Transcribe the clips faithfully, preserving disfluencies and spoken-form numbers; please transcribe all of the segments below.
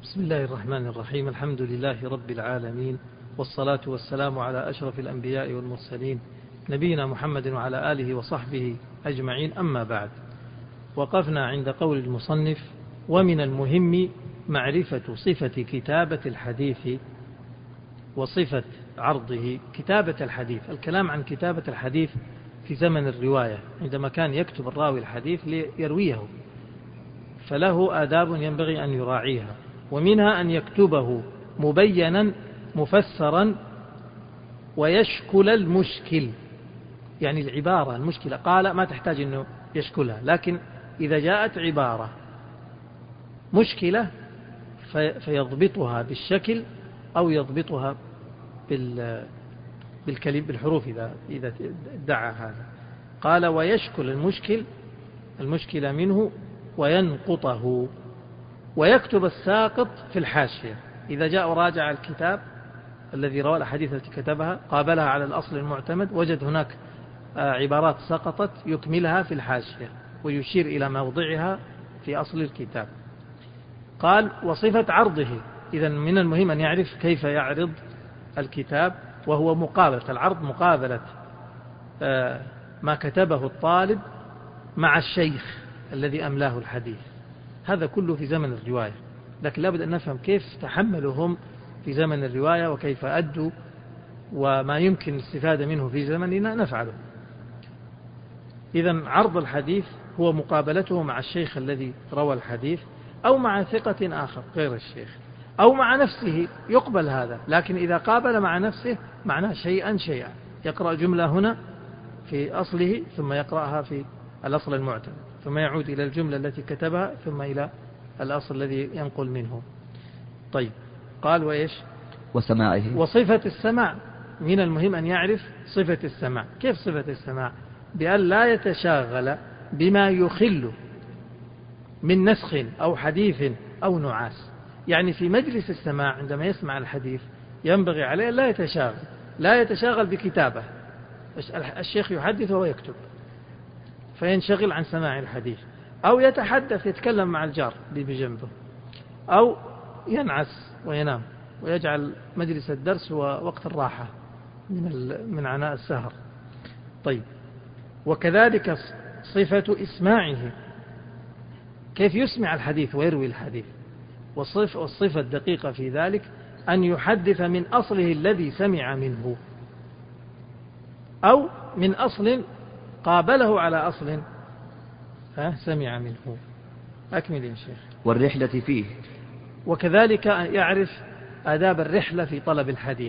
بسم الله الرحمن الرحيم. الحمد لله رب العالمين، والصلاة والسلام على أشرف الأنبياء والمرسلين نبينا محمد وعلى آله وصحبه أجمعين. أما بعد، وقفنا عند قول المصنف: ومن المهم معرفة صفة كتابة الحديث وصفة عرضه. كتابة الحديث، الكلام عن كتابة الحديث في زمن الرواية، عندما كان يكتب الراوي الحديث ليرويه، فله آداب ينبغي أن يراعيها، ومنها أن يكتبه مبينا مفسرا ويشكل المشكل. يعني العبارة المشكلة قال ما تحتاج أنه يشكلها، لكن إذا جاءت عبارة مشكلة فيضبطها بالشكل أو يضبطها بالكلم بالحروف إذا إذا ادعى هذا. قال ويشكل المشكل المشكلة منه وينقطه، ويكتب الساقط في الحاشية. إذا جاء وراجع الكتاب الذي روى الحديث التي كتبها قابلها على الأصل المعتمد، وجد هناك عبارات سقطت يكملها في الحاشية ويشير إلى موضعها في أصل الكتاب. قال وصفة عرضه، إذن من المهم أن يعرف كيف يعرض الكتاب، وهو مقابلة العرض، مقابلة ما كتبه الطالب مع الشيخ الذي أملاه الحديث. هذا كله في زمن الرواية، لكن لابد أن نفهم كيف تحملهم في زمن الرواية وكيف أدوا، وما يمكن الاستفادة منه في زمننا نفعله. إذن عرض الحديث هو مقابلته مع الشيخ الذي روى الحديث، أو مع ثقة آخر غير الشيخ، أو مع نفسه، يقبل هذا. لكن إذا قابل مع نفسه معناه شيئا شيئا، يقرأ جملة هنا في أصله ثم يقرأها في الأصل المعتمد، ثم يعود إلى الجملة التي كتبها ثم إلى الأصل الذي ينقل منه. طيب، قال وإيش؟ وسماعه. وصفة السماع، من المهم أن يعرف صفة السماع. كيف صفة السماع؟ بأن لا يتشاغل بما يخل من نسخ أو حديث أو نعاس. يعني في مجلس السماع عندما يسمع الحديث ينبغي عليه لا يتشاغل لا يتشاغل بكتابة. الشيخ يحدث وهو يكتب فينشغل عن سماع الحديث، أو يتحدث يتكلم مع الجار بجنبه، أو ينعس وينام ويجعل مجلس الدرس ووقت الراحة من من عناء السهر. طيب، وكذلك صفة إسماعه، كيف يسمع الحديث ويروي الحديث. والصفة, والصفة الدقيقة في ذلك أن يحدث من أصله الذي سمع منه، أو من أصل قابله على أصل سمع منه. أكمل يا شيخ. والرحلة فيه، وكذلك يعرف آداب الرحلة في طلب الحديث.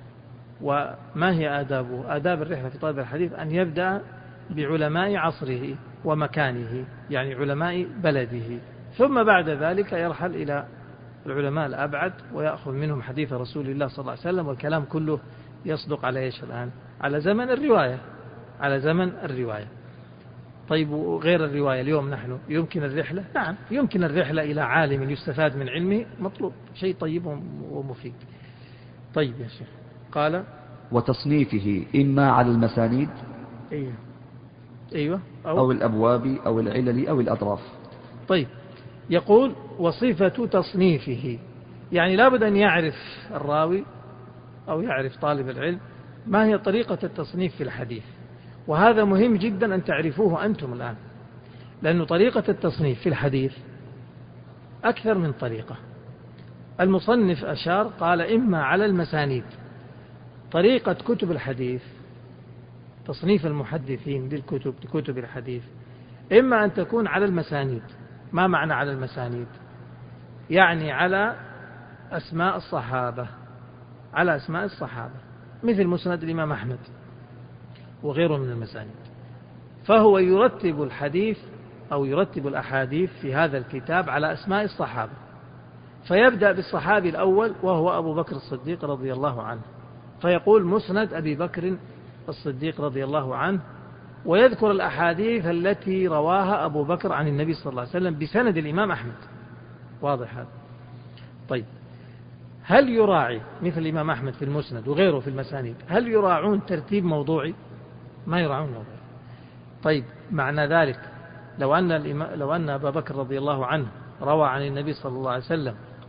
وما هي آدابه؟ آداب الرحلة في طلب الحديث أن يبدأ بعلماء عصره ومكانه، يعني علماء بلده، ثم بعد ذلك يرحل إلى العلماء الأبعد ويأخذ منهم حديث رسول الله صلى الله عليه وسلم. والكلام كله يصدق على إيش الآن؟ على زمن الرواية على زمن الرواية. طيب، وغير الرواية اليوم نحن يمكن الرحلة؟ نعم، يمكن الرحلة إلى عالم يستفاد من علمه، مطلوب، شيء طيب ومفيد. طيب يا شيخ. قال وتصنيفه إما على المسانيد أيوه أيوه أو, أو الأبواب أو العلل أو الأطراف. طيب، يقول وصفة تصنيفه، يعني لابد أن يعرف الراوي أو يعرف طالب العلم ما هي طريقة التصنيف في الحديث. وهذا مهم جدا أن تعرفوه أنتم الآن، لأن طريقة التصنيف في الحديث أكثر من طريقة. المصنف أشار قال إما على المسانيد، طريقة كتب الحديث، تصنيف المحدثين للكتب لكتب الحديث، إما أن تكون على المسانيد. ما معنى على المسانيد؟ يعني على أسماء الصحابة على أسماء الصحابة مثل مسند الإمام أحمد وغيره من المسانيد. فهو يرتب الحديث أو يرتب الأحاديث في هذا الكتاب على أسماء الصحابة، فيبدأ بالصحابي الأول وهو أبو بكر الصديق رضي الله عنه، فيقول مسند أبي بكر الصديق رضي الله عنه، ويذكر الأحاديث التي رواها أبو بكر عن النبي صلى الله عليه وسلم بسند الإمام أحمد. واضح هذا؟ طيب، هل يراعي مثل الإمام أحمد في المسند وغيره في المسانيد، هل يراعون ترتيب موضوعي؟ ما يراعون موضوعي. طيب، معنى ذلك لو أن لو أن أبا بكر رضي الله عنه روى عن النبي صلى الله عليه وسلم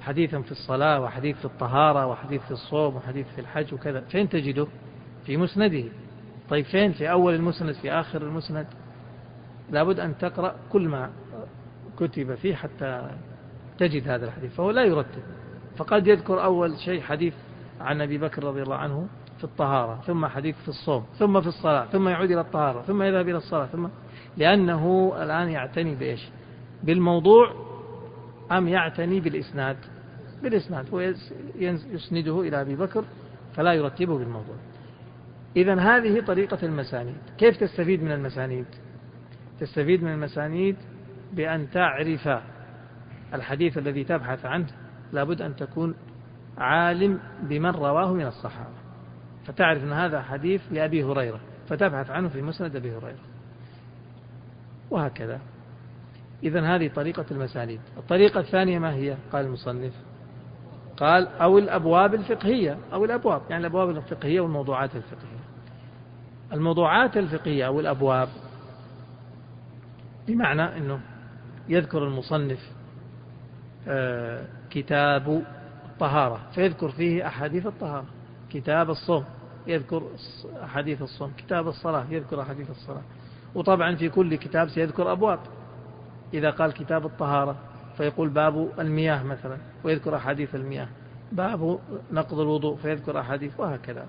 حديثا في الصلاة وحديث في الطهارة وحديث في الصوم وحديث في الحج وكذا، فين تجده؟ في مسنده. طيب فين؟ في أول المسند، في آخر المسند؟ لابد أن تقرأ كل ما كتب فيه حتى تجد هذا الحديث، فهو لا يرتب. فقد يذكر أول شيء حديث عن أبي بكر رضي الله عنه في الطهارة، ثم حديث في الصوم، ثم في الصلاة، ثم يعود إلى الطهارة، ثم يذهب إلى الصلاة، ثم لأنه الآن يعتني بإيش؟ بالموضوع أم يعتني بالإسناد؟ بالإسناد، هو يسنده إلى أبي بكر فلا يرتبه بالموضوع. إذن هذه طريقة المسانيد. كيف تستفيد من المسانيد؟ تستفيد من المسانيد بأن تعرف الحديث الذي تبحث عنه، لابد أن تكون عالم بمن رواه من الصحابة، فتعرف أن هذا حديث لأبي هريرة فتبحث عنه في مسند أبي هريرة، وهكذا. إذن هذه طريقة المسانيد. الطريقة الثانية ما هي؟ قال المصنف قال أو الأبواب الفقهية، أو الأبواب يعني الأبواب الفقهية والموضوعات الفقهية. الموضوعات الفقهية أو الأبواب بمعنى أنه يذكر المصنف آه كتاب الطهارة فيذكر فيه أحاديث الطهارة، كتاب الصوم يذكر أحاديث الصوم، كتاب الصلاة يذكر أحاديث الصلاة، وطبعا في كل كتاب سيذكر أبواب. إذا قال كتاب الطهارة فيقول باب المياه مثلا ويذكر أحاديث المياه، باب نقض الوضوء فيذكر أحاديث، وهكذا.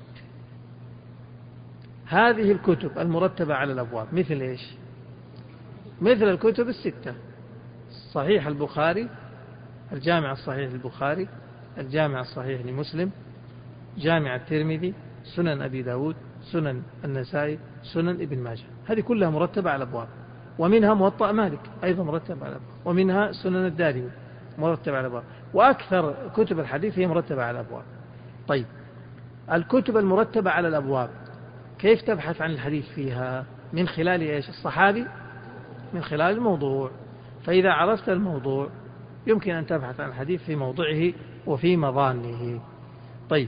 هذه الكتب المرتبة على الأبواب مثل إيش؟ مثل الكتب الستة: صحيح البخاري، الجامع الصحيح للبخاري، الجامع الصحيح لمسلم، جامع الترمذي، سنن أبي داود، سنن النسائي، سنن ابن ماجه. هذه كلها مرتبة على الأبواب. ومنها موطأ مالك أيضا مرتب على الأبواب، ومنها سنن الدارمي مرتب على الأبواب، وأكثر كتب الحديث هي مرتبة على الأبواب. طيب الكتب المرتبة على الأبواب كيف تبحث عن الحديث فيها؟ من خلال إيش؟ الصحابي، من خلال الموضوع. فإذا عرفت الموضوع يمكن أن تبحث عن الحديث في موضعه وفي مظانه. طيب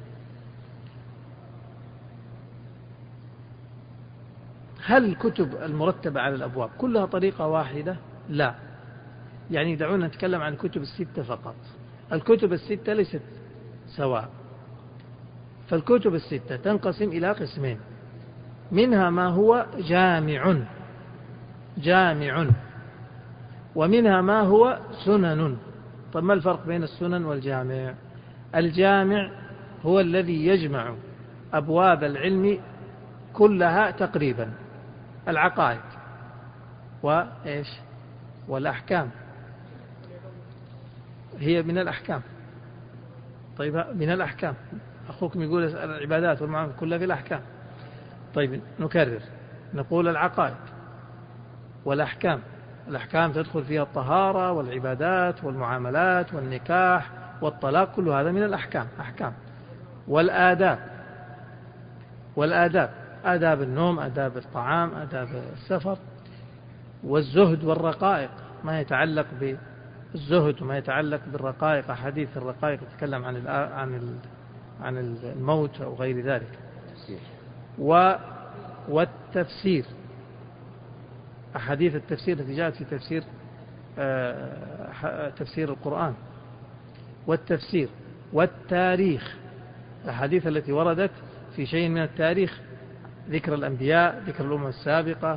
هل الكتب المرتبة على الأبواب كلها طريقة واحدة؟ لا، يعني دعونا نتكلم عن الكتب الستة فقط. الكتب الستة ليست سواء، فالكتب الستة تنقسم إلى قسمين: منها ما هو جامع جامع ومنها ما هو سنن. طب ما الفرق بين السنن والجامع؟ الجامع هو الذي يجمع أبواب العلم كلها تقريبا، العقائد وإيش والأحكام، هي من الأحكام. طيب من الأحكام، أخوكم يقول العبادات والمعاملات كلها في الأحكام. طيب نكرر، نقول العقائد والأحكام. الأحكام تدخل فيها الطهارة والعبادات والمعاملات والنكاح والطلاق، كل هذا من الأحكام، أحكام. والآداب، والآداب آداب النوم، آداب الطعام، آداب السفر. والزهد والرقائق، ما يتعلق بالزهد وما يتعلق بالرقائق، أحاديث الرقائق تتكلم عن عن عن الموت أو غير ذلك. و والتفسير، أحاديث التفسير التي جاءت في تفسير تفسير القرآن. والتفسير والتاريخ، الأحاديث التي وردت في شيء من التاريخ، ذكر الأنبياء، ذكر الأمم السابقة.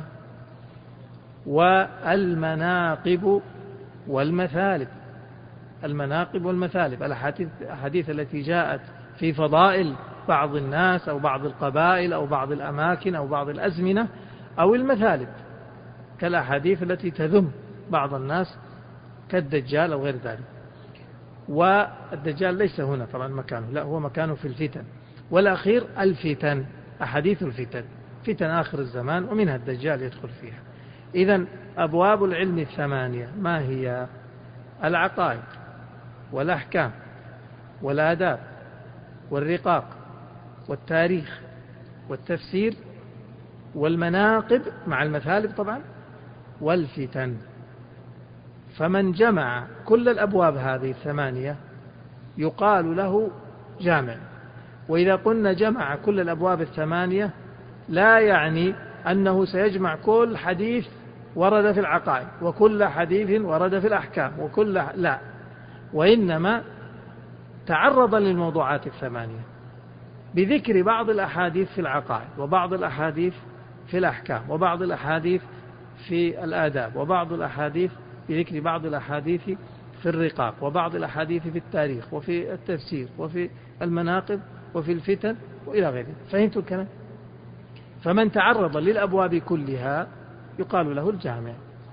والمناقب والمثالب، المناقب والمثالب، الأحاديث التي جاءت في فضائل بعض الناس أو بعض القبائل أو بعض الأماكن أو بعض الأزمنة. أو المثالب كالأحاديث التي تذم بعض الناس كالدجال أو غير ذلك. والدجال ليس هنا طبعا مكانه، لا، هو مكانه في الفتن. والأخير الفتن، أحاديث الفتن، فتن آخر الزمان، ومنها الدجال يدخل فيها. إذن أبواب العلم الثمانية ما هي؟ العقائد والأحكام والآداب والرقاق والتاريخ والتفسير والمناقب مع المثالب طبعا والفتن. فمن جمع كل الأبواب هذه الثمانية يقال له جامع. وإذا قلنا جمع كل الأبواب الثمانية لا يعني أنه سيجمع كل حديث ورد في العقائد وكل حديث ورد في الأحكام وكل، لا، وإنما تعرض للموضوعات الثمانية بذكر بعض الأحاديث في العقائد، وبعض الأحاديث في الأحكام، وبعض الأحاديث في الآداب، وبعض الأحاديث بذكر بعض الأحاديث في الرقاق، وبعض الأحاديث في التاريخ وفي التفسير وفي المناقب وفي الفتن وإلى غيره. فهمتوا الكلام؟ فمن تعرض للأبواب كلها يقال له الجامع.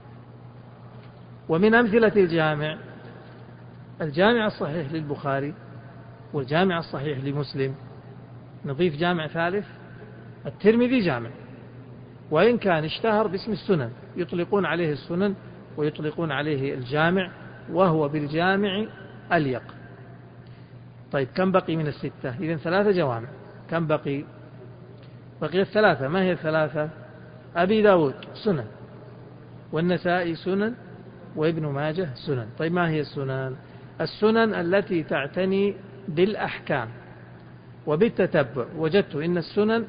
ومن أمثلة الجامع الجامع الصحيح للبخاري والجامع الصحيح لمسلم. نضيف جامع ثالث، الترمذي جامع، وإن كان اشتهر باسم السنن، يطلقون عليه السنن ويطلقون عليه الجامع، وهو بالجامع أليق. طيب كم بقي من الستة؟ إذن ثلاثة جوامع. كم بقي؟ بقي الثلاثة. ما هي الثلاثة؟ أبي داود سنن، والنسائي سنن، وابن ماجه سنن. طيب ما هي السنن؟ السنن التي تعتني بالأحكام وبالتتبع. وجدت إن السنن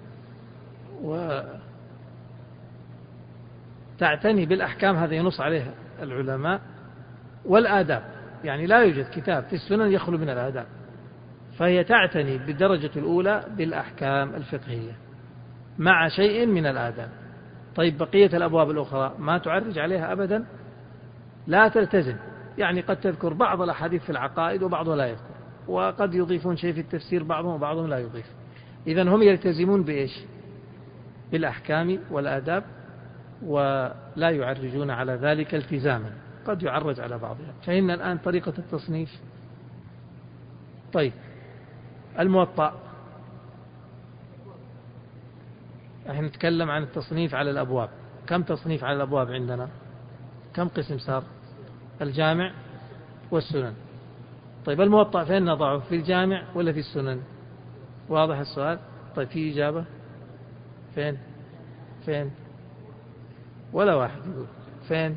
وتعتني بالأحكام، هذا ينص عليها العلماء، والآداب، يعني لا يوجد كتاب في السنن يخلو من الآداب، فهي تعتني بالدرجة الأولى بالأحكام الفقهية مع شيء من الآداب. طيب بقية الأبواب الأخرى ما تعرج عليها أبدا، لا تلتزم، يعني قد تذكر بعض الأحاديث في العقائد وبعضها لا يذكر، وقد يضيفون شيء في التفسير بعضهم وبعضهم لا يضيف. إذن هم يلتزمون بإيش؟ بالأحكام والآداب، ولا يعرجون على ذلك التزاما، قد يعرج على بعضها. فهمنا الآن طريقة التصنيف. طيب الموطأ، نحن نتكلم عن التصنيف على الأبواب. كم تصنيف على الأبواب عندنا؟ كم قسم صار؟ الجامع والسنن. طيب الموطأ فين نضعه؟ في الجامع ولا في السنن؟ واضح السؤال؟ طيب في إجابة؟ فين فين ولا واحد يقول فين؟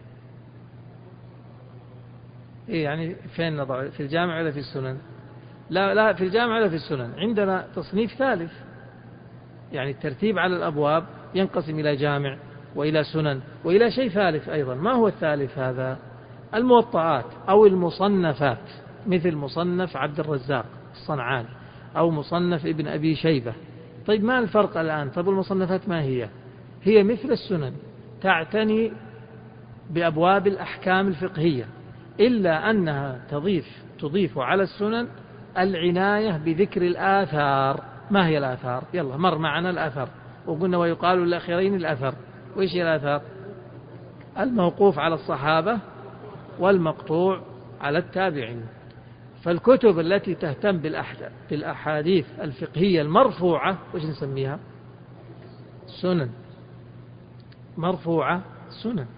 إيه يعني فين نضعه؟ في الجامع ولا في السنن؟ لا لا في الجامع ولا في السنن. عندنا تصنيف ثالث، يعني الترتيب على الأبواب ينقسم إلى جامع وإلى سنن وإلى شيء ثالث أيضا. ما هو الثالث هذا؟ الموطئات أو المصنفات، مثل مصنف عبد الرزاق الصنعاني أو مصنف ابن أبي شيبة. طيب ما الفرق الآن؟ طيب المصنفات ما هي؟ هي مثل السنن، تعتني بأبواب الأحكام الفقهية، إلا أنها تضيف تضيف على السنن العناية بذكر الآثار. ما هي الآثار؟ يلا مر معنا الآثار، وقلنا ويقال للأخيرين الأثر. وإيش هي الآثار؟ الموقوف على الصحابة والمقطوع على التابعين. فالكتب التي تهتم بالأحاديث الفقهية المرفوعة وش نسميها؟ سنن مرفوعة، سنن.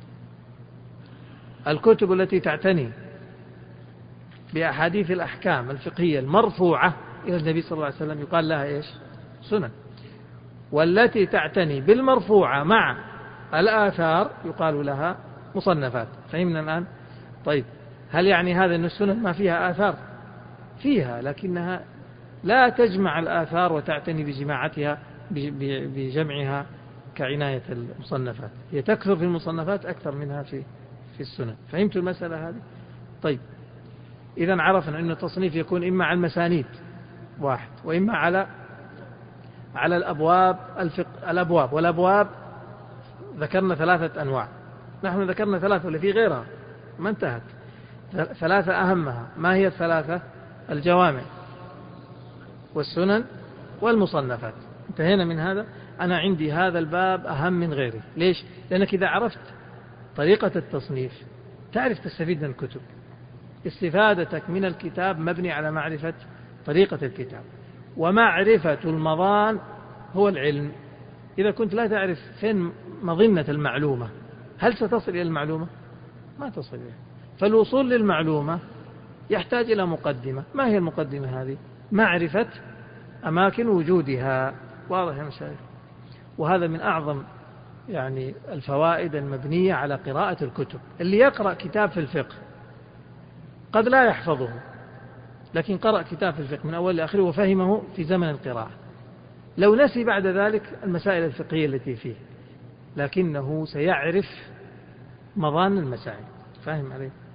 الكتب التي تعتني بأحاديث الأحكام الفقهية المرفوعة إلى النبي صلى الله عليه وسلم يقال لها إيش؟ سنن. والتي تعتني بالمرفوعة مع الآثار يقال لها مصنفات. فهمنا الآن؟ طيب هل يعني هذا أن السنن ما فيها آثار؟ فيها، لكنها لا تجمع الآثار وتعتني بجماعتها بجمعها كعناية المصنفات. هي تكثر في المصنفات أكثر منها في في السنن. فهمتوا المسألة هذه؟ طيب إذن عرفنا أن التصنيف يكون إما على المسانيد واحد، وإما على على الأبواب الفقه. الأبواب والأبواب ذكرنا ثلاثة أنواع. نحن ذكرنا ثلاثة ولا في غيرها؟ ما انتهت. ثلاثة أهمها. ما هي الثلاثة؟ الجوامع والسنن والمصنفات. انتهينا من هذا. أنا عندي هذا الباب أهم من غيره. ليش؟ لأنك إذا عرفت طريقة التصنيف تعرف تستفيد من الكتب. استفادتك من الكتاب مبني على معرفة طريقة الكتاب، ومعرفة المضان هو العلم. إذا كنت لا تعرف فين مظنة المعلومة هل ستصل إلى المعلومة؟ ما تصل إليها. فالوصول للمعلومة يحتاج إلى مقدمة. ما هي المقدمة هذه؟ معرفة أماكن وجودها. واضح يا مشايخ؟ وهذا من أعظم يعني الفوائد المبنية على قراءة الكتب. اللي يقرأ كتاب في الفقه قد لا يحفظه، لكن قرأ كتاب في الفقه من أول لآخره وفهمه في زمن القراءة، لو نسي بعد ذلك المسائل الفقهية التي فيه، لكنه سيعرف مضان المسائل. فاهم عليه؟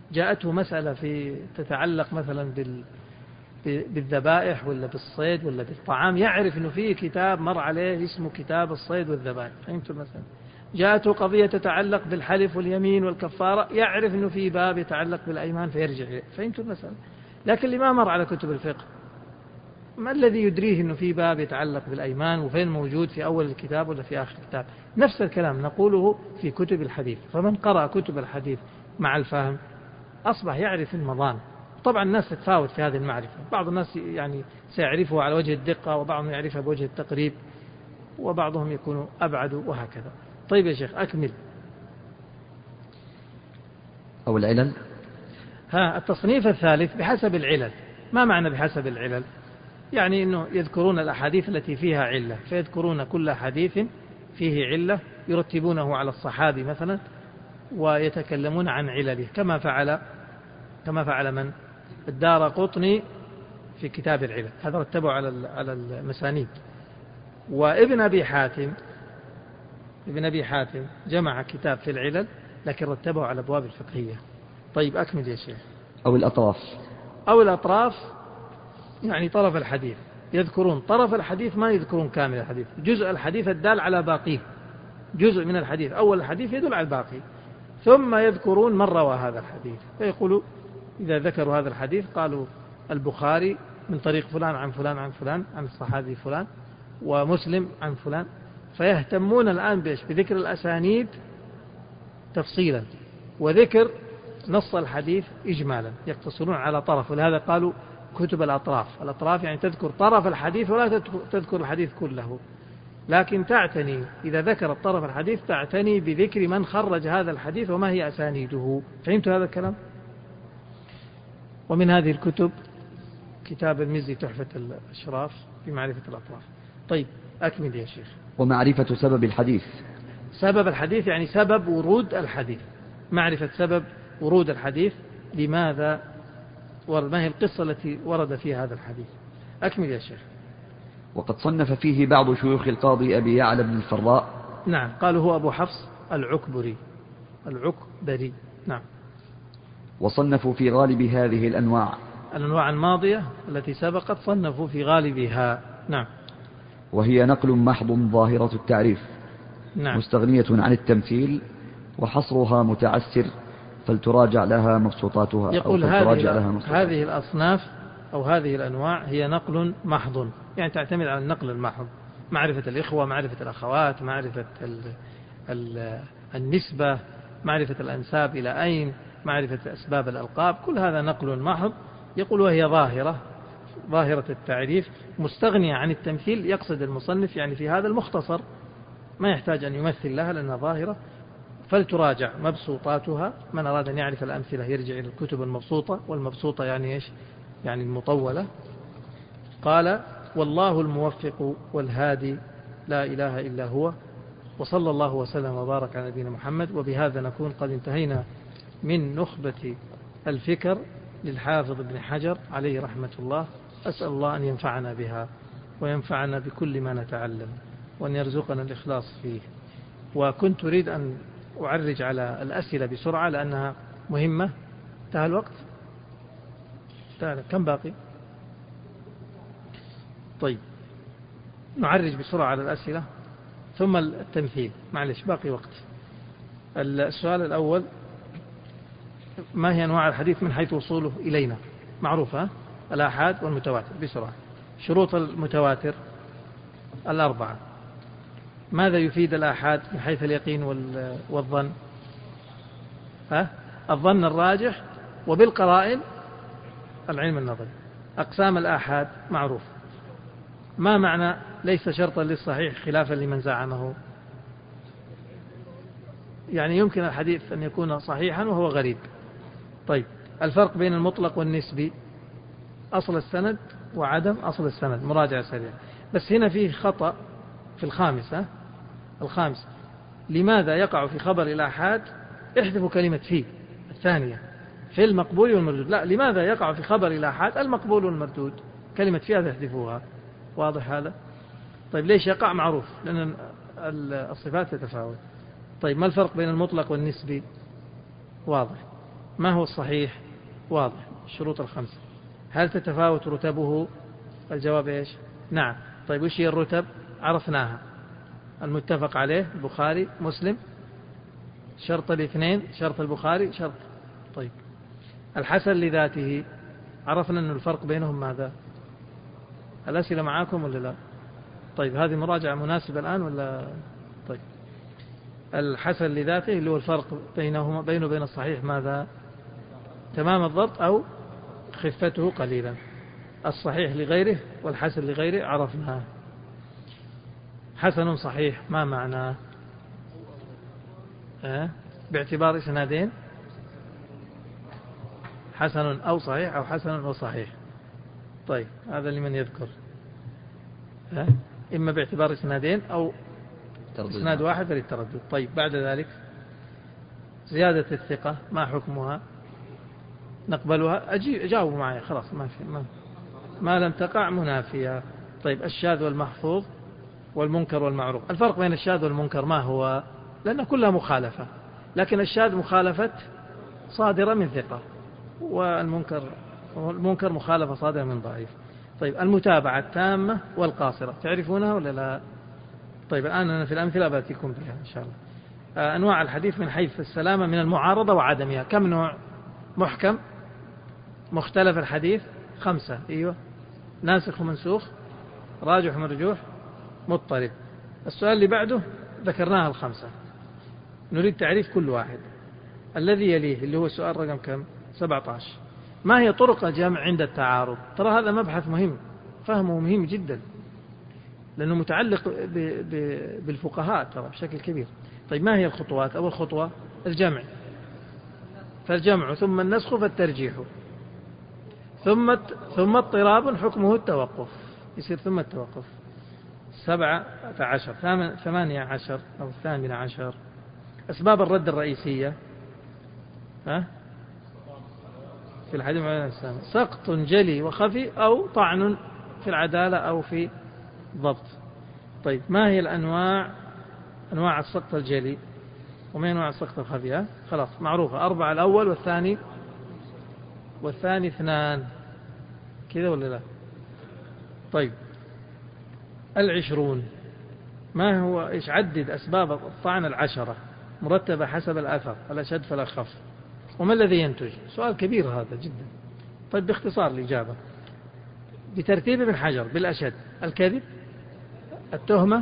جاءته مسألة في تتعلق مثلا بال بالذبائح ولا بالصيد ولا بالطعام، يعرف أنه فيه كتاب مر عليه اسمه كتاب الصيد والذبائح، فهمت المسألة. جاءته قضية تتعلق بالحلف واليمين والكفارة، يعرف أنه فيه باب يتعلق بالأيمان فيرجع إليه، فهمت المسألة. لكن اللي ما مر على كتب الفقه ما الذي يدريه أنه في باب يتعلق بالأيمان وفين موجود، في أول الكتاب ولا في آخر الكتاب؟ نفس الكلام نقوله في كتب الحديث. فمن قرأ كتب الحديث مع الفهم أصبح يعرف المضان. طبعا الناس تتفاوت في هذه المعرفة، بعض الناس يعني سيعرفه على وجه الدقة، وبعضهم يعرفها بوجه التقريب، وبعضهم يكون أبعد، وهكذا. طيب يا شيخ أكمل. أو العلل. ها التصنيف الثالث بحسب العلل. ما معنى بحسب العلل؟ يعني أنه يذكرون الأحاديث التي فيها علة، فيذكرون كل حديث فيه علة يرتبونه على الصحابي مثلا، ويتكلمون عن علله، كما فعل كما فعل من؟ الدارقطني في كتاب العلل، هذا رتبه على على المسانيد. وابن أبي حاتم ابن أبي حاتم جمع كتاب في العلل لكن رتبه على الأبواب الفقهية. طيب أكمل يا شيخ. أو الأطراف. أو الأطراف يعني طرف الحديث، يذكرون طرف الحديث، ما يذكرون كامل الحديث، جزء الحديث الدال على باقيه، جزء من الحديث، أول الحديث يدل على الباقي، ثم يذكرون من روى هذا الحديث، فيقولوا إذا ذكروا هذا الحديث قالوا البخاري من طريق فلان عن فلان عن فلان عن الصحابي فلان، ومسلم عن فلان. فيهتمون الآن بإيش؟ بذكر الأسانيد تفصيلا، وذكر نص الحديث إجمالا، يقتصرون على طرف. ولهذا قالوا كتب الأطراف. الأطراف يعني تذكر طرف الحديث ولا تذكر الحديث كله، لكن تعتني إذا ذكرت طرف الحديث تعتني بذكر من خرج هذا الحديث وما هي أسانيده. فهمت هذا الكلام؟ ومن هذه الكتب كتاب المزي تحفة الأشراف في معرفة الأطراف. طيب أكمل يا شيخ. ومعرفة سبب الحديث. سبب الحديث يعني سبب ورود الحديث، معرفة سبب ورود الحديث، لماذا وما هي القصة التي ورد فيها هذا الحديث. أكمل يا شيخ. وقد صنف فيه بعض شيوخ القاضي أبي يعلى بن الفراء. نعم، قالوا هو أبو حفص العكبري العكبري نعم. وصنفوا في غالب هذه الأنواع الأنواع الماضية التي سبقت، صنفوا في غالبها. نعم. وهي نقل محض ظاهرة التعريف، نعم. مستغنية عن التمثيل، وحصرها متعسر، فلتراجع لها مبسوطاتها. يقول هذه, هذه الأصناف أو هذه الأنواع هي نقل محض، يعني تعتمد على النقل المحض، معرفة الإخوة، معرفة الأخوات، معرفة ال ال النسبة، معرفة الأنساب إلى أين، معرفة أسباب الألقاب، كل هذا نقل محض. يقول وهي ظاهرة ظاهرة التعريف مستغنية عن التمثيل. يقصد المصنف يعني في هذا المختصر ما يحتاج أن يمثل لها لأنها ظاهرة، فلتراجع مبسوطاتها. من أراد أن يعرف الأمثلة يرجع إلى الكتب المبسوطة، والمبسوطة يعني إيش؟ يعني المطولة. قال والله الموفق والهادي لا إله إلا هو، وصلى الله وسلم وبارك على نبينا محمد. وبهذا نكون قد انتهينا من نخبة الفكر للحافظ ابن حجر عليه رحمة الله. أسأل الله أن ينفعنا بها وينفعنا بكل ما نتعلم، وأن يرزقنا الإخلاص فيه. وكنت أريد أن أعرج على الأسئلة بسرعة لأنها مهمة. انتهى الوقت؟ تعال كم باقي؟ طيب نعرج بسرعة على الأسئلة ثم التمثيل، معلش باقي وقت. السؤال الأول: ما هي أنواع الحديث من حيث وصوله إلينا؟ معروفة، الآحاد والمتواتر. بسرعة. شروط المتواتر الأربعة. ماذا يفيد الآحاد من حيث اليقين والظن؟ ها؟ الظن الراجح، وبالقرائن العلم النظري. أقسام الآحاد معروف. ما معنى ليس شرطا للصحيح خلافا لمن زعمه؟ يعني يمكن الحديث أن يكون صحيحا وهو غريب. طيب الفرق بين المطلق والنسبي: أصل السند وعدم أصل السند. مراجعة سريعة. بس هنا فيه خطأ في الخامسة الخامس لماذا يقع في خبر الآحاد؟ احذفوا كلمة فيه الثانية في المقبول والمردود. لا، لماذا يقع في خبر الآحاد المقبول والمردود؟ كلمة فيها تحذفوها. واضح هذا؟ طيب ليش يقع؟ معروف، لأن الصفات تتفاوت. طيب ما الفرق بين المطلق والنسبي؟ واضح. ما هو الصحيح؟ واضح، الشروط الخمسة. هل تتفاوت رتبه؟ الجواب إيش؟ نعم. طيب وش هي الرتب؟ عرفناها، المتفق عليه البخاري مسلم، شرط الاثنين شرط البخاري شرط. طيب الحسن لذاته عرفنا أن الفرق بينهم ماذا؟ الأسئلة معاكم ولا لا؟ طيب هذه مراجعة مناسبة الآن ولا؟ طيب الحسن لذاته اللي هو الفرق بينهما بينه وبين الصحيح ماذا؟ تمام الضبط أو خفته قليلا. الصحيح لغيره والحسن لغيره عرفناه. حسن صحيح ما معناه؟ أه؟ باعتبار إسنادين، حسن أو صحيح أو حسن وصحيح. طيب هذا لمن يذكر. أه؟ إما باعتبار إسنادين أو إسناد واحد للتردد. طيب بعد ذلك زيادة الثقة ما حكمها؟ نقبلها؟ أجي جاوبوا معي خلاص، ما في ما, ما لم تقع منافية. طيب الشاذ والمحفوظ والمنكر والمعروف، الفرق بين الشاذ والمنكر ما هو؟ لأن كلها مخالفة، لكن الشاذ مخالفة صادرة من ثقة، والمنكر المنكر مخالفة صادرة من ضعيف. طيب المتابعة التامة والقاصرة تعرفونها ولا لا؟ طيب الآن أنا في الأمثلة بأتيكم بها إن شاء الله. أنواع الحديث من حيث السلامة من المعارضة وعدمها كم نوع؟ محكم، مختلف الحديث خمسة، أيوة، ناسخ ومنسوخ، راجح ومرجوح، مضطرب. السؤال اللي بعده ذكرناها الخمسة، نريد تعريف كل واحد. الذي يليه اللي هو السؤال رقم كم؟ سبعة عشر. ما هي طرق الجمع عند التعارض؟ ترى هذا مبحث مهم، فهمه مهم جدا لأنه متعلق بالفقهاء ترى بشكل كبير. طيب ما هي الخطوات؟ أول خطوة الجمع، فالجمع ثم النسخ فالترجيح، ثم ثم اضطراب حكمه التوقف، يصير ثم التوقف. سبعة عشر ثمانية عشر أو الثامنة عشر. أسباب الرد الرئيسية ها؟ في الحديث عن الإسلام سقط جلي وخفي أو طعن في العدالة أو في ضبط. طيب ما هي الأنواع؟ أنواع السقط الجلي وما هي أنواع السقط الخفي؟ خلاص معروفة، أربعة، الأول والثاني والثاني اثنان، كذا ولا لا؟ طيب العشرون ما هو؟ إيش عدد أسباب الطعن العشرة مرتبة حسب الأثر، الأشد فالأخف. وما الذي ينتج؟ سؤال كبير هذا جدا. طيب باختصار الإجابة بترتيب ابن حجر بالأشد: الكذب، التهمة،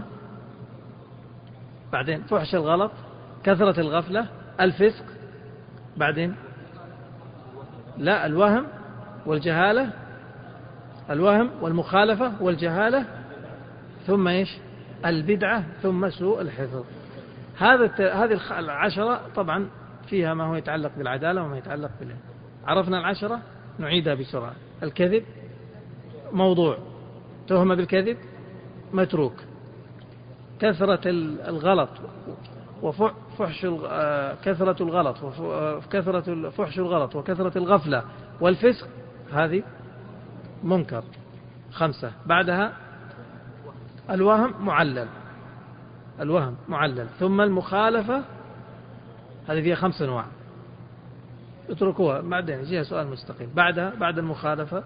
بعدين فحش الغلط، كثرة الغفلة، الفسق، بعدين لا الوهم والجهالة، الوهم والمخالفة والجهالة، ثم إيش؟ البدعة، ثم سوء الحفظ. هذا هذه العشرة طبعا فيها ما هو يتعلق بالعدالة وما يتعلق بالله. عرفنا العشرة، نعيدها بسرعة: الكذب موضوع، تهمة بالكذب متروك، كثرة الغلط وفحش كثرة الغلط وكثرة فحش الغلط وكثرة الغفلة والفسق، هذه منكر، خمسة. بعدها الوهم معلل، الوهم معلل، ثم المخالفة، هذه فيها خمس أنواع، اتركوها بعدين يجيها سؤال مستقيم. بعدها بعد المخالفة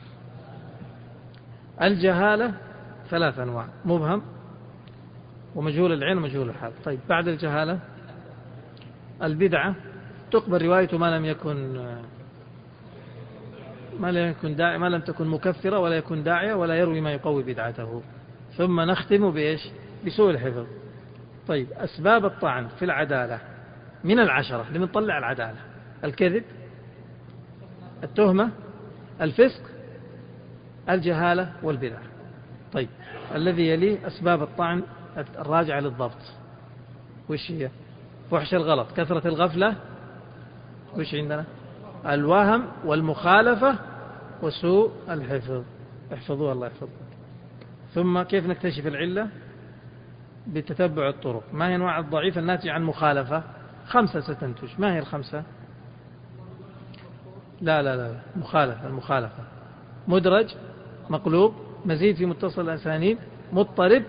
الجهالة، ثلاث أنواع: مبهم ومجهول العين ومجهول الحال. طيب بعد الجهالة البدعة، تقبل روايته ما لم يكن ما لم يكن داعي ما لم تكن مكفرة ولا يكون داعية ولا يروي ما يقوي بدعته. ثم نختم بإيش؟ بسوء الحفظ. طيب أسباب الطعن في العدالة من العشرة لمن طلع العدالة: الكذب، التهمة، الفسق، الجهالة، والبدعة. طيب الذي يليه أسباب الطعن الراجعة للضبط، وش هي؟ فحش الغلط، كثرة الغفلة، وش عندنا؟ الوهم والمخالفة وسوء الحفظ. احفظوها الله يحفظكم. ثم كيف نكتشف العلة؟ بتتبع الطرق. ما هي أنواع الضعيف الناتج عن مخالفة؟ خمسة ستنتج. ما هي الخمسة؟ لا لا لا مخالفة، المخالفة: مدرج، مقلوب، مزيد في متصل الأسانيد، مضطرب،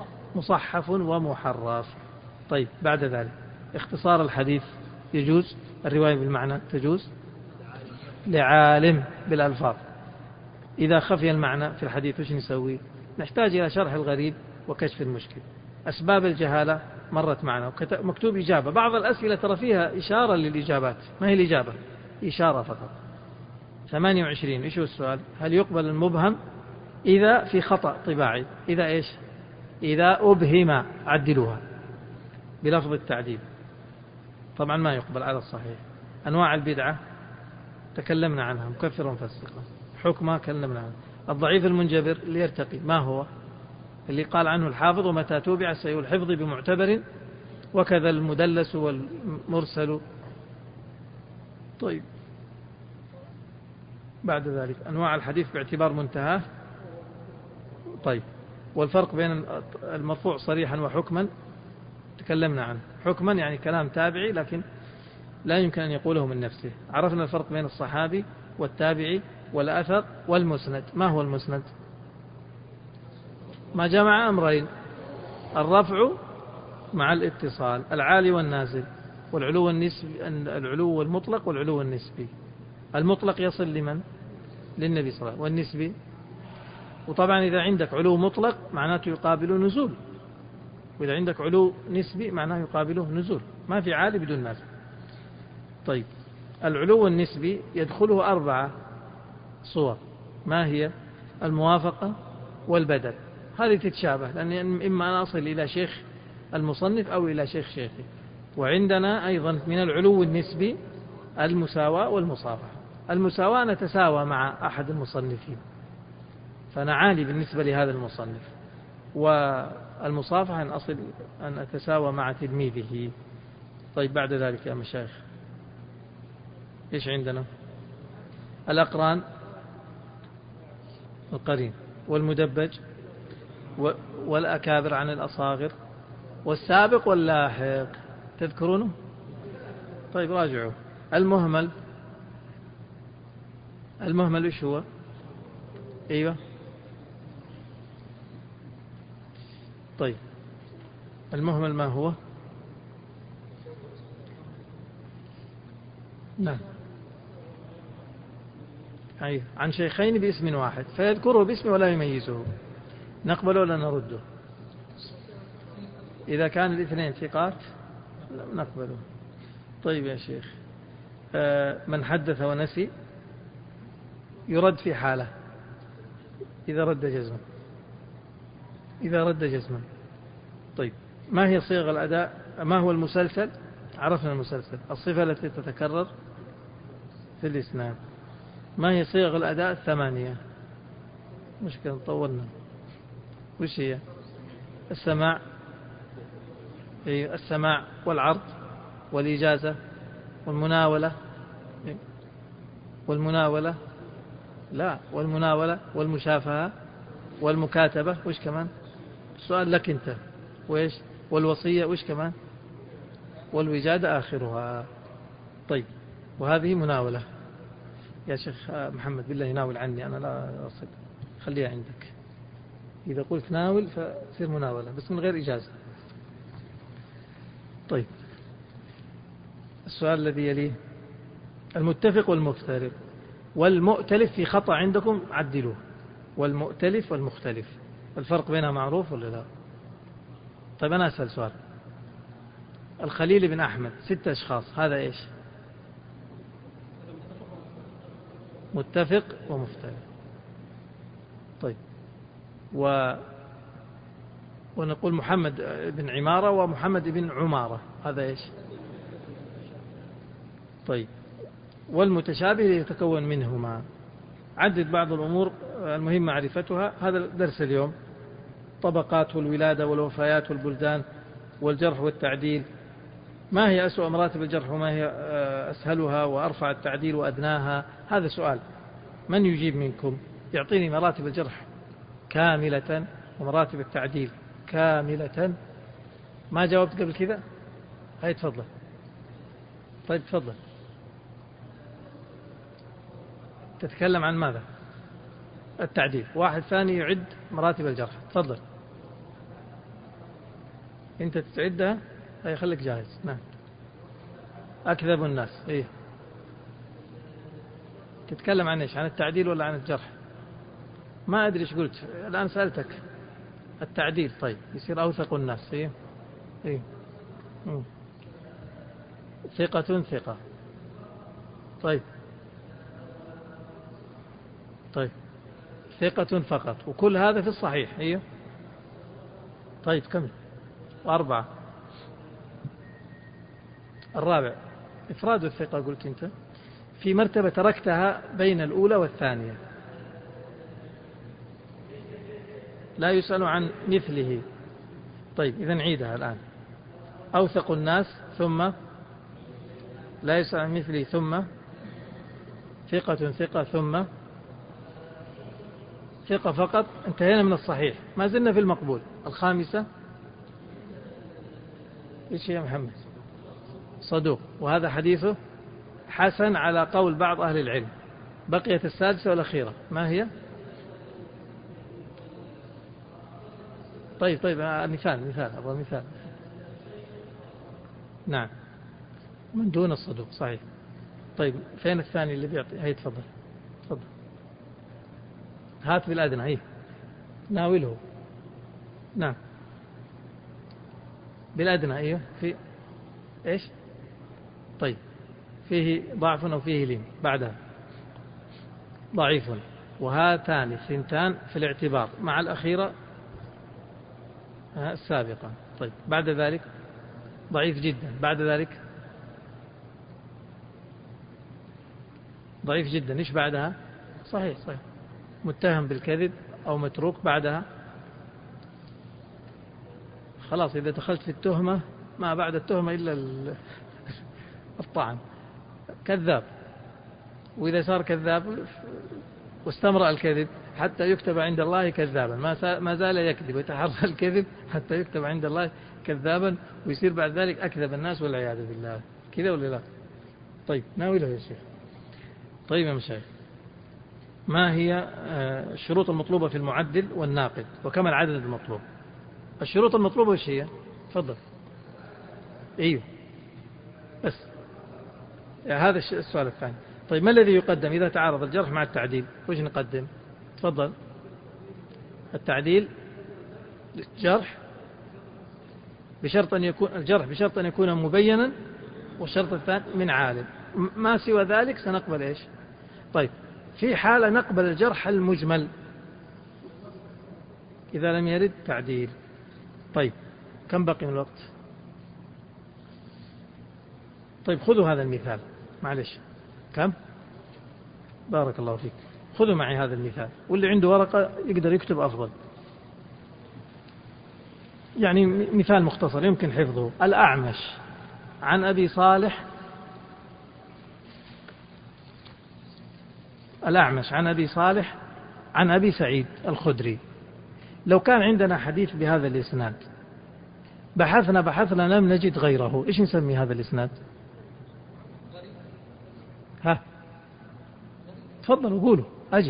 مصحف ومحرف. طيب بعد ذلك اختصار الحديث يجوز؟ الرواية بالمعنى تجوز لعالم بالألفاظ. إذا خفي المعنى في الحديث وش نسوي؟ نحتاج إلى شرح الغريب وكشف المشكل. أسباب الجهالة مرت معنا مكتوب إجابة. بعض الأسئلة ترى فيها إشارة للإجابات، ما هي الإجابة، إشارة فقط. ثمانية وعشرين إيش هو السؤال؟ هل يقبل المبهم إذا في خطأ طباعي؟ إذا إيش؟ إذا أبهم، عدلوها بلفظ التعديل. طبعا ما يقبل على الصحيح. أنواع البدعة تكلمنا عنها، مكفر ومفسقة، حكمها تكلمنا عنها. الضعيف المنجبر اللي يرتقي ما هو؟ اللي قال عنه الحافظ ومتى توبع سيء الحفظ بمعتبر، وكذا المدلس والمرسل. طيب بعد ذلك أنواع الحديث باعتبار منتهاه. طيب والفرق بين المرفوع صريحا وحكما تكلمنا عنه. حكما يعني كلام تابعي لكن لا يمكن أن يقوله من نفسه. عرفنا الفرق بين الصحابي والتابعي والأثر والمسند. ما هو المسند؟ ما جمع أمرين: الرفع مع الاتصال، العالي والنازل، والعلو النسبي، العلو المطلق والعلو النسبي. المطلق يصل لمن؟ للنبي صلى الله عليه وسلم. والنسبي، وطبعا إذا عندك علو مطلق معناته يقابله نزول، وإذا عندك علو نسبي معناه يقابله نزول، ما في عالي بدون نازل. طيب العلو النسبي يدخله أربعة صور. ما هي؟ الموافقة والبدل. هذه تتشابه، لأن إما أن أصل إلى شيخ المصنف أو إلى شيخ شيخي. وعندنا أيضا من العلو النسبي المساواة والمصافحة. المساواة نتساوى مع أحد المصنفين فأنا عالي بالنسبة لهذا المصنف، والمصافحة أن أصل أن أتساوى مع تلميذه. طيب بعد ذلك يا مشايخ إيش عندنا؟ الأقران، القرين، والمدبج، والأكابر عن الأصاغر، والسابق واللاحق. تذكرونه؟ طيب راجعوا. المهمل، المهمل إيش هو؟ أيوة طيب المهمل ما هو؟ نعم أيوة. عن شيخين باسم واحد فيذكره باسم ولا يميزه، نقبله ولا نرده؟ إذا كان الاثنين ثقات نقبله. طيب يا شيخ، من حدث ونسي يرد في حالة إذا رد جزما، إذا رد جزما. طيب ما هي صيغ الأداء؟ ما هو المسلسل؟ عرفنا المسلسل، الصفة التي تتكرر في الإسناد. ما هي صيغ الأداء الثمانية؟ مشكلة طولنا. وش هي؟ السماع، السماع والعرض والإجازة والمناولة، والمناولة لا والمناولة والمشافهة والمكاتبة. وش كمان؟ السؤال لك أنت. وإيش؟ والوصية. وش كمان؟ والوجادة آخرها. طيب وهذه مناولة. يا شيخ محمد بالله يناول عني، أنا لا أصد، خليها عندك. إذا قلت ناول فتصير مناولة بس من غير إجازة. طيب السؤال الذي يليه: المتفق والمفترق. والمؤتلف في خطأ عندكم عدلوه. والمؤتلف والمختلف الفرق بينها معروف ولا لا؟ طيب أنا أسأل سؤال. الخليل بن أحمد ستة أشخاص، هذا إيش؟ متفق ومفترق. طيب و... ونقول محمد بن عمارة ومحمد بن عمارة، هذا إيش؟ طيب والمتشابه يتكون منهما. عدد بعض الأمور المهم معرفتها، هذا درس اليوم. طبقات والولادة والوفيات والبلدان والجرح والتعديل. ما هي أسوأ مراتب الجرح وما هي أسهلها وأرفع التعديل وأدناها؟ هذا سؤال. من يجيب منكم؟ يعطيني مراتب الجرح كاملة ومراتب التعديل كاملة. ما جاوبت قبل كذا؟ هاي تفضل. طيب تفضل. تتكلم عن ماذا؟ التعديل. واحد ثاني يعد مراتب الجرح. تفضل. أنت تتعدها، هاي خليك جاهز. نعم أكذب الناس. إيه تتكلم عن إيش؟ عن التعديل ولا عن الجرح؟ ما أدري إيش قلت الآن، سألتك التعديل. طيب يصير أوثق الناس. إيه إيه مم. ثقة ثقة. طيب طيب ثقة فقط، وكل هذا في الصحيح. إيه طيب كمل. أربعة. الرابع إفراد الثقة. قلت أنت في مرتبة تركتها بين الأولى والثانية، لا يسأل عن مثله. طيب إذا نعيدها الآن. أوثق الناس، ثم لا يسأل عن مثله، ثم ثقة ثقة، ثم ثقة فقط. انتهينا من الصحيح، ما زلنا في المقبول. الخامسة إيش يا محمد؟ صدوق، وهذا حديثه حسن على قول بعض أهل العلم. بقيت السادسة والأخيرة، ما هي؟ طيب طيب مثال مثال أبغى مثال. نعم من دون الصدوق، صحيح. طيب فين الثاني اللي بيعطي؟ هي تفضل تفضل. هات بالأدنى. هي ناوله. نعم بالأدنى. أيوه في إيش؟ طيب فيه ضعف أو فيه لين؟ بعدها ضعيف، وهاتان ثنتان في الاعتبار مع الأخيرة السابقة. طيب بعد ذلك ضعيف جدا، بعد ذلك ضعيف جدا. إيش بعدها؟ صحيح صحيح متهم بالكذب أو متروك. بعدها خلاص إذا دخلت في التهمة ما بعد التهمة إلا الطعن. كذاب، وإذا صار كذاب واستمرأ الكذب حتى يكتب عند الله كذابا، ما زال يكذب ويتحرى الكذب حتى يكتب عند الله كذابا، ويصير بعد ذلك أكذب الناس والعياذ بالله. كذا ولا لا؟ طيب ناوله يا شيخ. طيب يا مشايخ، ما هي الشروط المطلوبة في المعدل والناقد، وكم العدد المطلوب؟ الشروط المطلوبة وش هي؟ تفضل. ايوه بس هذا السؤال الثاني. طيب ما الذي يقدم إذا تعارض الجرح مع التعديل؟ وش نقدم؟ تفضل. التعديل الجرح بشرط أن يكون الجرح بشرط أن يكون مبينا، والشرط الثاني من عالم. ما سوى ذلك سنقبل إيش؟ طيب في حالة نقبل الجرح المجمل إذا لم يرد تعديل. طيب كم بقي من الوقت؟ طيب خذوا هذا المثال معلش. كم؟ بارك الله فيك. خذوا معي هذا المثال، واللي عنده ورقة يقدر يكتب أفضل. يعني مثال مختصر يمكن حفظه. الأعمش عن أبي صالح الأعمش عن أبي صالح عن أبي سعيد الخدري. لو كان عندنا حديث بهذا الإسناد بحثنا بحثنا لم نجد غيره، إيش نسمي هذا الإسناد؟ ها تفضلوا قولوا أجب.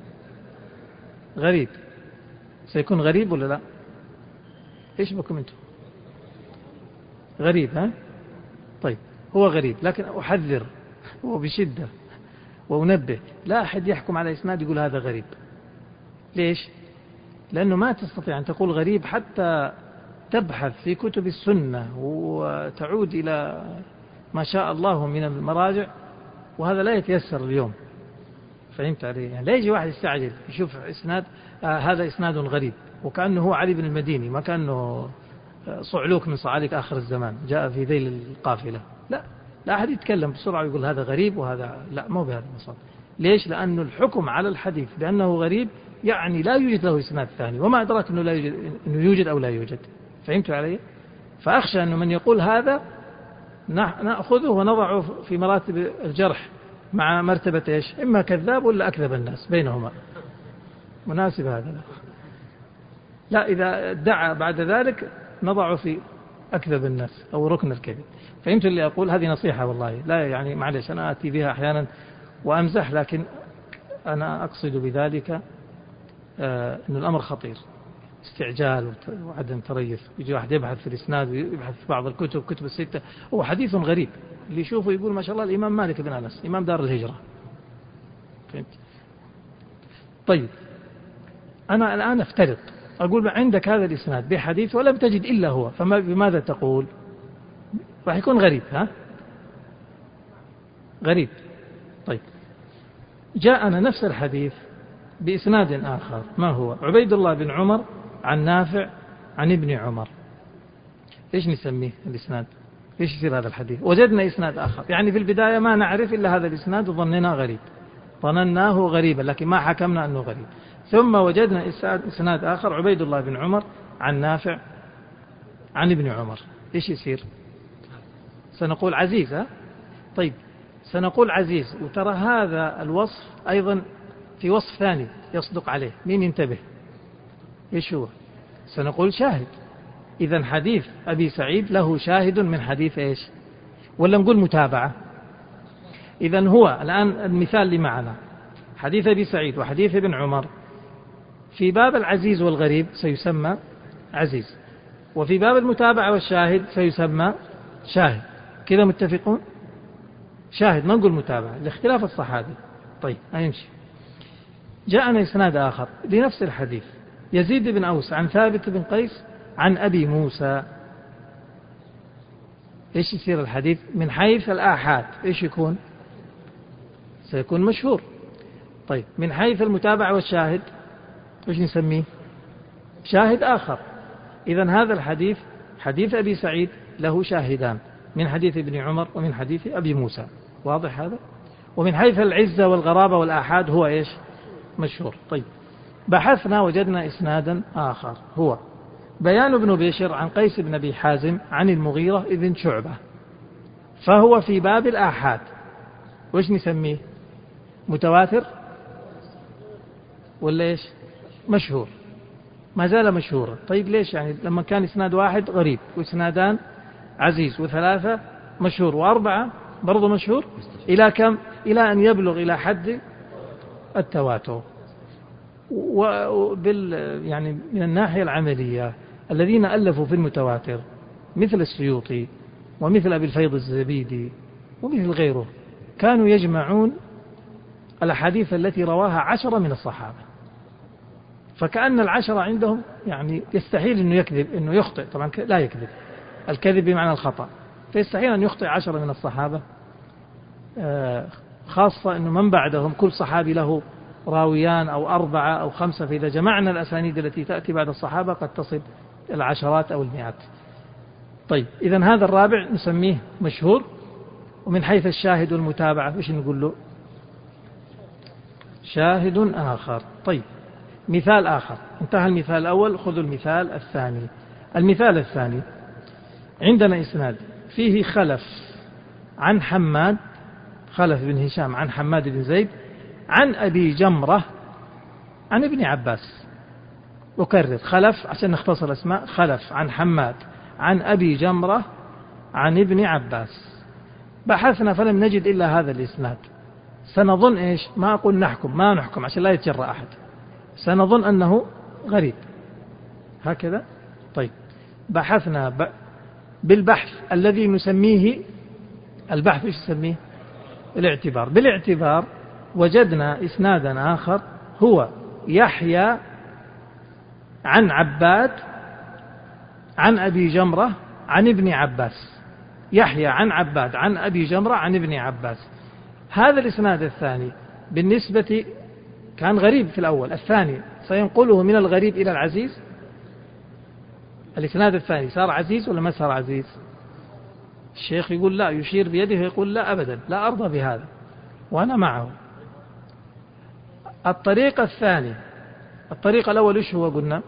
غريب. سيكون غريب ولا لا؟ إيش بكم أنتم؟ غريب. ها طيب هو غريب، لكن أحذر وبشدة وأنبه، لا أحد يحكم على إسناد يقول هذا غريب. ليش؟ لأنه ما تستطيع أن تقول غريب حتى تبحث في كتب السنة وتعود إلى ما شاء الله من المراجع، وهذا لا يتيسر اليوم. فهمت علي؟ يعني لا يجي واحد يستعجل يشوف إسناد آه هذا إسناد غريب وكأنه هو علي بن المديني، ما كأنه صعلوك من صعاليك آخر الزمان جاء في ذيل القافلة. لا لا أحد يتكلم بسرعة ويقول هذا غريب وهذا لا، مو بهذا المصاب. ليش؟ لأنه الحكم على الحديث بأنه غريب يعني لا يوجد له إسناد ثاني، وما أدراك أنه لا يوجد، إنه يوجد أو لا يوجد. فهمت علي؟ فأخشى أنه من يقول هذا نأخذه ونضعه في مراتب الجرح مع مرتبة إيش؟ إما كذاب ولا أكذب الناس، بينهما. مناسب هذا؟ لا، إذا ادعى بعد ذلك نضعه في أكذب الناس أو ركن الكذب. فهمت اللي أقول؟ هذه نصيحة والله، لا يعني معلش أنا أتي بها أحيانا وأمزح، لكن أنا أقصد بذلك آه أن الأمر خطير. استعجال وعدم تريث. يجي واحد يبحث في الإسناد ويبحث في بعض الكتب كتب الستة، هو حديث غريب اللي يشوفه يقول ما شاء الله الإمام مالك بن أنس إمام دار الهجرة. فهمت؟ طيب أنا الآن أفترض أقول عندك هذا الإسناد بحديث ولم تجد إلا هو، فما بماذا تقول؟ راح يكون غريب. ها غريب. طيب جاءنا نفس الحديث بإسناد آخر، ما هو؟ عبيد الله بن عمر عن نافع عن ابن عمر. إيش نسميه الإسناد؟ إيش يصير هذا الحديث؟ وجدنا إسناد آخر، يعني في البداية ما نعرف إلا هذا الإسناد وظننا غريب، ظنناه غريبا لكن ما حكمنا أنه غريب. ثم وجدنا إسناد آخر عبيد الله بن عمر عن نافع عن ابن عمر. إيش يصير؟ سنقول عزيز. ها؟ طيب سنقول عزيز، وترى هذا الوصف أيضا في وصف ثاني يصدق عليه. مين ينتبه؟ إيش هو؟ سنقول شاهد. إذن حديث أبي سعيد له شاهد من حديث إيش؟ ولا نقول متابعة؟ إذن هو الآن المثال اللي معنا حديث أبي سعيد وحديث ابن عمر، في باب العزيز والغريب سيسمى عزيز، وفي باب المتابعة والشاهد سيسمى شاهد. كذا متفقون؟ شاهد ما نقول متابعة لاختلاف الصحابي. طيب هيمشي. جاءنا إسناد آخر لنفس الحديث، يزيد بن أوس عن ثابت بن قيس عن أبي موسى. إيش يصير الحديث من حيث الآحاد؟ إيش يكون؟ سيكون مشهور. طيب من حيث المتابعة والشاهد إيش نسميه؟ شاهد آخر. إذن هذا الحديث حديث أبي سعيد له شاهدان، من حديث ابن عمر ومن حديث أبي موسى. واضح هذا؟ ومن حيث العزة والغرابة والآحاد هو إيش؟ مشهور. طيب بحثنا وجدنا إسنادا آخر، هو بيان بن بشر عن قيس بن أبي حازم عن المغيرة بن شعبة، فهو في باب الآحاد. وإيش نسميه؟ متواتر ولا إيش؟ مشهور. ما زال مشهورا. طيب ليش؟ يعني لما كان إسناد واحد غريب وإسنادان عزيز وثلاثة مشهور وأربعة برضو مشهور، إلى كم؟ إلى أن يبلغ إلى حد التواتر. وبال يعني من الناحية العملية الذين ألفوا في المتواتر مثل السيوطي ومثل أبي الفيض الزبيدي ومثل غيره كانوا يجمعون الأحاديث التي رواها عشرة من الصحابة، فكأن العشرة عندهم يعني يستحيل أنه يكذب، أنه يخطئ. طبعا لا يكذب، الكذب بمعنى الخطأ، فيستحيل أن يخطئ عشرة من الصحابة، خاصة أنه من بعدهم كل صحابي له راويان أو أربعة أو خمسة، فإذا جمعنا الأسانيد التي تأتي بعد الصحابة قد تصل العشرات أو المئات. طيب إذن هذا الرابع نسميه مشهور. ومن حيث الشاهد والمتابعة إيش نقول له؟ شاهد آخر. طيب مثال آخر، انتهى المثال الأول، خذوا المثال الثاني. المثال الثاني عندنا إسناد فيه خلف عن حماد، خلف بن هشام عن حماد بن زيد عن أبي جمرة عن ابن عباس. أكرر، خلف عشان نختصر الأسماء، خلف عن حماد عن أبي جمرة عن ابن عباس. بحثنا فلم نجد إلا هذا الإسناد. سنظن إيش؟ ما أقول نحكم، ما نحكم عشان لا يتجرأ أحد، سنظن أنه غريب هكذا. طيب بحثنا ب... بالبحث الذي نسميه البحث إيش نسميه؟ الاعتبار. بالاعتبار وجدنا إسنادا آخر هو يحيى عن عباد عن أبي جمرة عن ابن عباس. يحيى عن عباد عن أبي جمرة عن ابن عباس. هذا الإسناد الثاني بالنسبة كان غريب في الأول، الثاني سينقله من الغريب إلى العزيز. الإسناد الثاني صار عزيز ولا ما صار عزيز؟ الشيخ يقول لا، يشير بيده يقول لا أبدا، لا أرضى بهذا وأنا معه. الطريقة الثانية، الطريقة الأول إيش هو؟ قلنا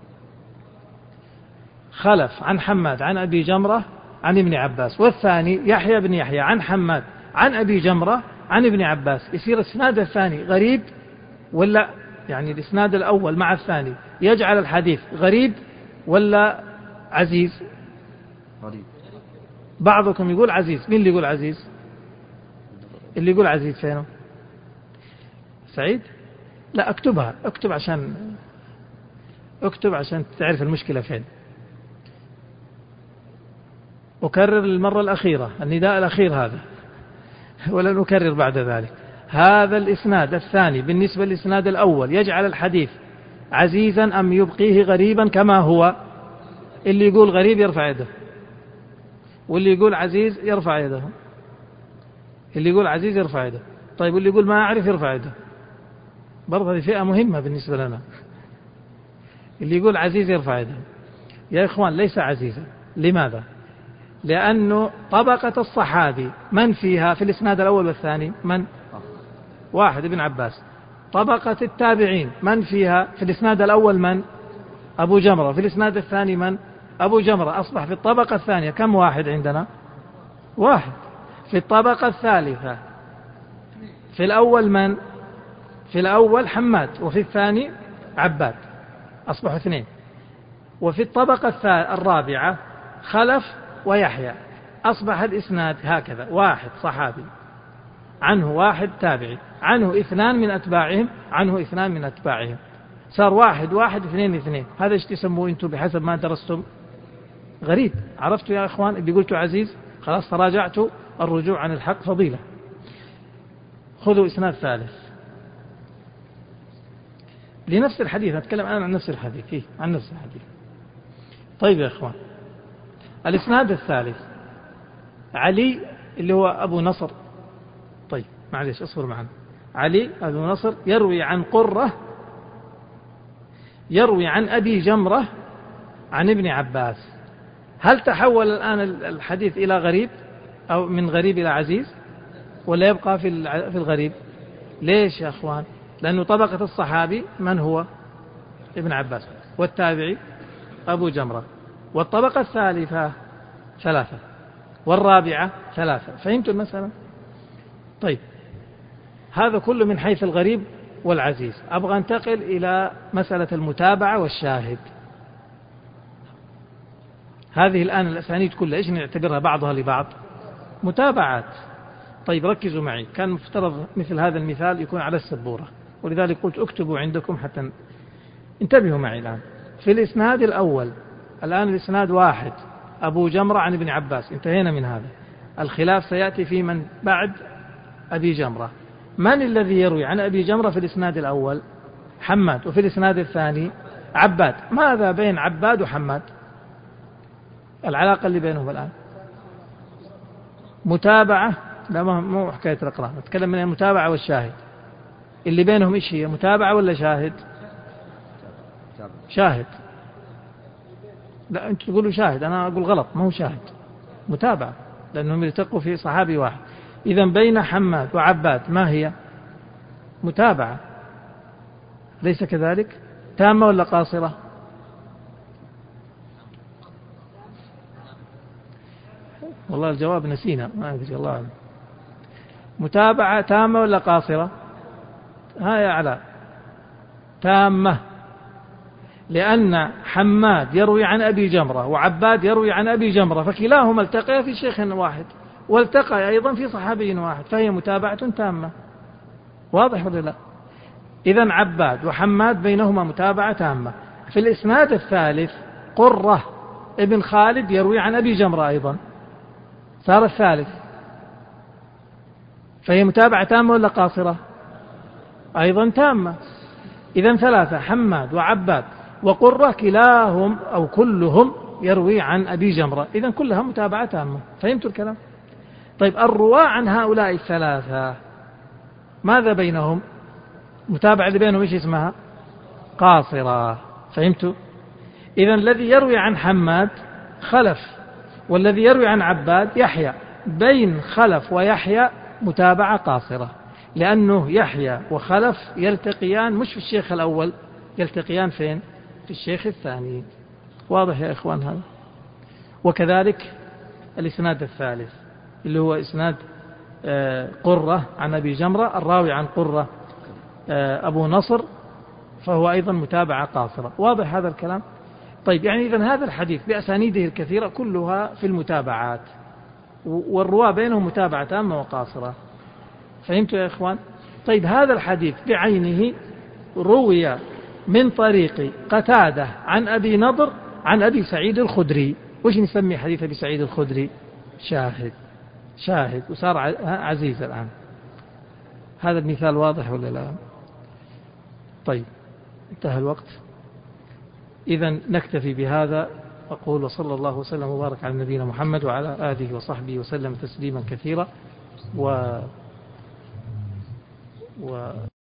خلف عن حماد عن أبي جمرة عن ابن عباس، والثاني يحيى بن يحيى عن حماد عن أبي جمرة عن ابن عباس. يصير الإسناد الثاني غريب ولا يعني الإسناد الأول مع الثاني يجعل الحديث غريب ولا عزيز؟ غريب. بعضكم يقول عزيز. مين اللي يقول عزيز؟ اللي يقول عزيز فينه؟ سعيد؟ لا اكتبها، اكتب عشان اكتب عشان تعرف المشكلة فين. أكرر المرة الأخيرة النداء الأخير هذا ولن أكرر بعد ذلك. هذا الإسناد الثاني بالنسبة للإسناد الأول يجعل الحديث عزيزا أم يبقيه غريبا كما هو؟ اللي يقول غريب يرفع يده، واللي يقول عزيز يرفع يده. اللي يقول عزيز يرفع يده. طيب واللي يقول ما أعرف يرفع يده. برضه هذه فئة مهمة بالنسبة لنا. اللي يقول عزيز يرفع يده. يا إخوان ليس عزيزا. لماذا؟ لأنه طبقة الصحابي من فيها في الإسناد الأول والثاني؟ من؟ واحد ابن عباس. طبقة التابعين من فيها في الإسناد الأول؟ من؟ أبو جمرة. في الإسناد الثاني من؟ أبو جمرة. أصبح في الطبقة الثانية كم واحد عندنا؟ واحد. في الطبقة الثالثة في الأول من؟ في الأول حماد، وفي الثاني عباد، أصبحوا اثنين. وفي الطبقة الرابعة خلف ويحيى، أصبح الإسناد هكذا: واحد صحابي، عنه واحد تابعي، عنه اثنان من أتباعهم، عنه اثنان من أتباعهم، صار واحد واحد اثنين اثنين. هذا ايش تسموه أنتم بحسب ما درستم؟ غريب. عرفتوا يا إخوان؟ اللي قلتوا عزيز خلاص تراجعتوا، الرجوع عن الحق فضيلة. خذوا إسناد ثالث لنفس الحديث، أتكلم الآن عن نفس الحديث. إيه؟ عن نفس الحديث. طيب يا إخوان، الإسناد الثالث علي اللي هو أبو نصر. طيب معليش اصبر معنا. علي أبو نصر يروي عن قرة، يروي عن أبي جمرة عن ابن عباس. هل تحول الآن الحديث إلى غريب أو من غريب إلى عزيز، ولا يبقى في في الغريب؟ ليش يا أخوان؟ لأنه طبقة الصحابي من هو؟ ابن عباس، والتابعي أبو جمرة، والطبقة الثالثة ثلاثة، والرابعة ثلاثة. فهمتوا المسألة؟ طيب هذا كله من حيث الغريب والعزيز. أبغى أنتقل إلى مسألة المتابعة والشاهد. هذه الآن الأسانيد كلها إيش نعتبرها بعضها لبعض؟ متابعات. طيب ركزوا معي، كان مفترض مثل هذا المثال يكون على السبورة، ولذلك قلت اكتبوا عندكم حتى انتبهوا معي. الآن في الإسناد الأول، الآن الإسناد واحد أبو جمرة عن ابن عباس، انتهينا من هذا. الخلاف سيأتي في من بعد أبي جمرة. من الذي يروي عن أبي جمرة في الإسناد الأول؟ حماد. وفي الإسناد الثاني عباد. ماذا بين عباد وحماد؟ العلاقة اللي بينهم الآن متابعة. لا مو حكاية الإقرار، نتكلم من المتابعة والشاهد. اللي بينهم إيش هي؟ متابعة ولا شاهد؟ شاهد. لا أنت تقولوا شاهد، أنا أقول غلط، ما هو شاهد، متابعة، لأنهم يلتقوا في صحابي واحد. إذا بين حماد وعباد ما هي؟ متابعة، ليس كذلك؟ تامة ولا قاصرة؟ والله الجواب نسينا، ما أدري، الله أعلم. متابعة تامة ولا قاصرة؟ ها يا علاء؟ تامة، لأن حماد يروي عن أبي جمرة وعباد يروي عن أبي جمرة، فكلاهما التقيا في شيخ واحد والتقى أيضا في صحابي واحد، فهي متابعة تامة. واضح ولا لا؟ إذن عباد وحماد بينهما متابعة تامة. في الإسناد الثالث قرة ابن خالد يروي عن أبي جمرة أيضا، صار الثالث، فهي متابعة تامة ولا قاصرة؟ أيضا تامة. إذن ثلاثة: حماد وعباد وقرة، كلاهم أو كلهم يروي عن أبي جمرة، إذن كلها متابعة تامة. فهمتوا الكلام؟ طيب الرواة عن هؤلاء الثلاثة ماذا بينهم؟ متابعة اللي بينهم إيش اسمها؟ قاصرة. فهمتوا؟ إذن الذي يروي عن حماد خلف، والذي يروي عن عباد يحيى. بين خلف ويحيى متابعة قاصرة، لأنه يحيى وخلف يلتقيان مش في الشيخ الأول، يلتقيان فين؟ في الشيخ الثاني. واضح يا إخوان هذا؟ وكذلك الإسناد الثالث اللي هو إسناد قرة عن أبي جمرة، الراوي عن قرة أبو نصر، فهو أيضا متابعة قاصرة. واضح هذا الكلام؟ طيب يعني إذن هذا الحديث بأسانيده الكثيرة كلها في المتابعات، والرواة بينهم متابعة تامة وقاصرة. فهمتوا يا إخوان؟ طيب هذا الحديث بعينه روي من طريق قتادة عن أبي نضر عن أبي سعيد الخدري، وش نسمي حديث أبي سعيد الخدري؟ شاهد، شاهد، وصار عزيز الآن. هذا المثال واضح ولا لا؟ طيب انتهى الوقت، إذن نكتفي بهذا. أقول وصلى الله وسلم وبارك على نبينا محمد وعلى آله وصحبه وسلم تسليما كثيرا. و, و...